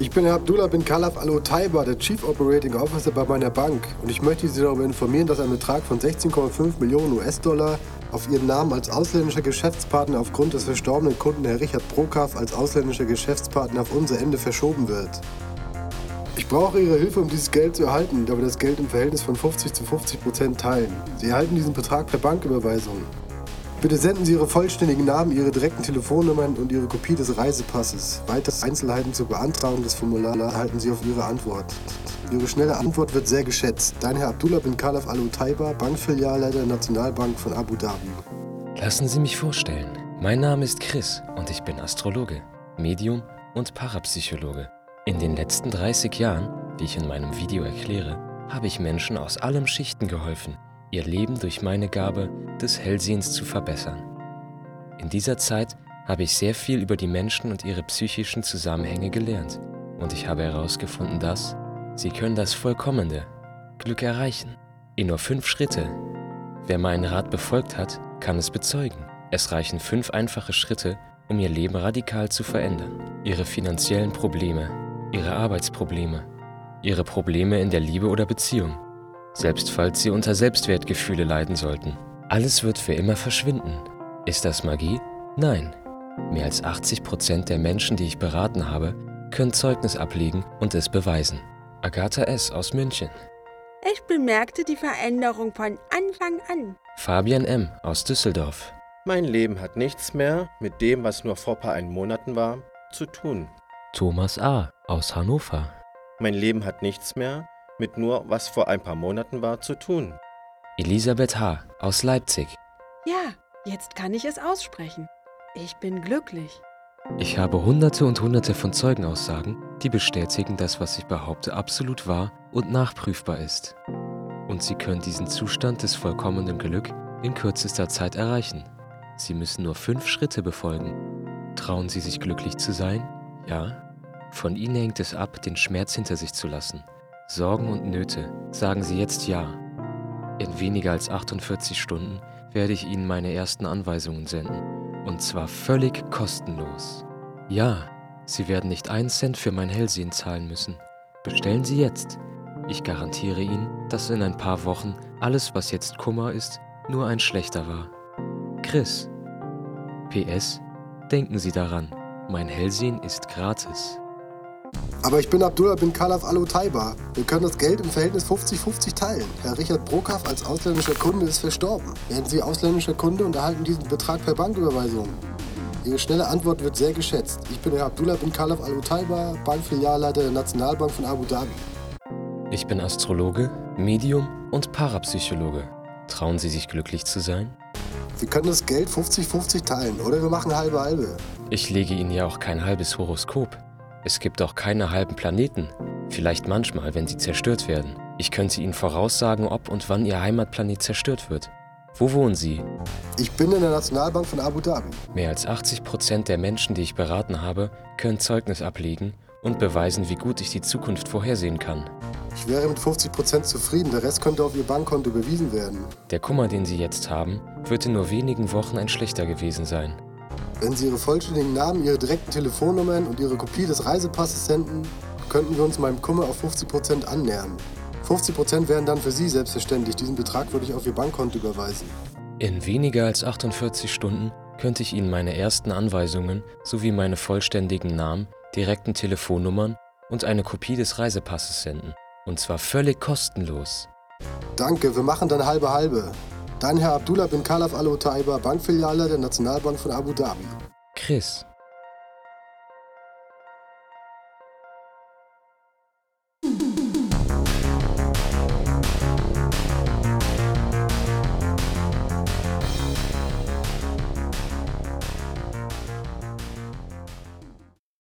Ich bin Herr Abdullah bin Khalaf Al-Otaiba, der Chief Operating Officer bei meiner Bank. Und ich möchte Sie darüber informieren, dass ein Betrag von 16,5 Millionen US-Dollar auf Ihren Namen als ausländischer Geschäftspartner aufgrund des verstorbenen Kunden Herr Richard Brokaw als ausländischer Geschäftspartner auf unser Ende verschoben wird. Ich brauche Ihre Hilfe, um dieses Geld zu erhalten, da wir das Geld im Verhältnis von 50 zu 50% teilen. Sie erhalten diesen Betrag per Banküberweisung. Bitte senden Sie Ihre vollständigen Namen, Ihre direkten Telefonnummern und Ihre Kopie des Reisepasses. Weitere Einzelheiten zur Beantragung des Formulars erhalten Sie auf Ihre Antwort. Ihre schnelle Antwort wird sehr geschätzt. Dein Herr Abdullah bin Khalaf Al-Otaiba, Bankfilialleiter der Nationalbank von Abu Dhabi. Lassen Sie mich vorstellen. Mein Name ist Chris und ich bin Astrologe, Medium und Parapsychologe. In den letzten 30 Jahren, wie ich in meinem Video erkläre, habe ich Menschen aus allen Schichten geholfen, ihr Leben durch meine Gabe des Hellsehens zu verbessern. In dieser Zeit habe ich sehr viel über die Menschen und ihre psychischen Zusammenhänge gelernt und ich habe herausgefunden, dass sie können das vollkommene Glück erreichen. In nur 5 Schritte. Wer meinen Rat befolgt hat, kann es bezeugen. Es reichen 5 einfache Schritte, um ihr Leben radikal zu verändern. Ihre finanziellen Probleme, ihre Arbeitsprobleme, ihre Probleme in der Liebe oder Beziehung, selbst falls sie unter Selbstwertgefühle leiden sollten. Alles wird für immer verschwinden. Ist das Magie? Nein. Mehr als 80% der Menschen, die ich beraten habe, können Zeugnis ablegen und es beweisen. Agatha S. aus München. Ich bemerkte die Veränderung von Anfang an. Fabian M. aus Düsseldorf. Mein Leben hat nichts mehr mit dem, was nur vor ein paar Monaten war, zu tun. Thomas A. aus Hannover. Mein Leben hat nichts mehr mit nur, was vor ein paar Monaten war, zu tun. Elisabeth H. aus Leipzig. Ja, jetzt kann ich es aussprechen. Ich bin glücklich. Ich habe Hunderte und Hunderte von Zeugenaussagen, die bestätigen, dass was ich behaupte absolut wahr und nachprüfbar ist. Und Sie können diesen Zustand des vollkommenen Glück in kürzester Zeit erreichen. Sie müssen nur 5 Schritte befolgen. Trauen Sie sich glücklich zu sein? Ja? Von Ihnen hängt es ab, den Schmerz hinter sich zu lassen. Sorgen und Nöte, sagen Sie jetzt Ja. In weniger als 48 Stunden werde ich Ihnen meine ersten Anweisungen senden. Und zwar völlig kostenlos. Ja, Sie werden nicht 1 Cent für mein Hellsehen zahlen müssen. Bestellen Sie jetzt. Ich garantiere Ihnen, dass in ein paar Wochen alles, was jetzt Kummer ist, nur ein schlechter war. Chris. PS. Denken Sie daran, mein Hellsehen ist gratis. Aber ich bin Abdullah bin Khalaf Al-Otaiba. Wir können das Geld im Verhältnis 50-50 teilen. Herr Richard Brokaw als ausländischer Kunde ist verstorben. Werden Sie ausländischer Kunde und erhalten diesen Betrag per Banküberweisung. Ihre schnelle Antwort wird sehr geschätzt. Ich bin Herr Abdullah bin Khalaf Al-Otaiba, Bankfilialleiter der Nationalbank von Abu Dhabi. Ich bin Astrologe, Medium und Parapsychologe. Trauen Sie sich glücklich zu sein? Wir können das Geld 50-50 teilen oder wir machen halbe-halbe. Ich lege Ihnen ja auch kein halbes Horoskop. Es gibt auch keine halben Planeten. Vielleicht manchmal, wenn sie zerstört werden. Ich könnte Ihnen voraussagen, ob und wann Ihr Heimatplanet zerstört wird. Wo wohnen Sie? Ich bin in der Nationalbank von Abu Dhabi. Mehr als 80% der Menschen, die ich beraten habe, können Zeugnis ablegen und beweisen, wie gut ich die Zukunft vorhersehen kann. Ich wäre mit 50% zufrieden, der Rest könnte auf Ihr Bankkonto überwiesen werden. Der Kummer, den Sie jetzt haben, wird in nur wenigen Wochen ein schlechter gewesen sein. Wenn Sie Ihre vollständigen Namen, Ihre direkten Telefonnummern und Ihre Kopie des Reisepasses senden, könnten wir uns meinem Kummer auf 50% annähern. 50% wären dann für Sie selbstverständlich. Diesen Betrag würde ich auf Ihr Bankkonto überweisen. In weniger als 48 Stunden könnte ich Ihnen meine ersten Anweisungen sowie meine vollständigen Namen, direkten Telefonnummern und eine Kopie des Reisepasses senden. Und zwar völlig kostenlos. Danke, wir machen dann halbe-halbe. Dein Herr Abdullah bin Khalaf Al-Otaiba, Bankfiliale der Nationalbank von Abu Dhabi. Chris.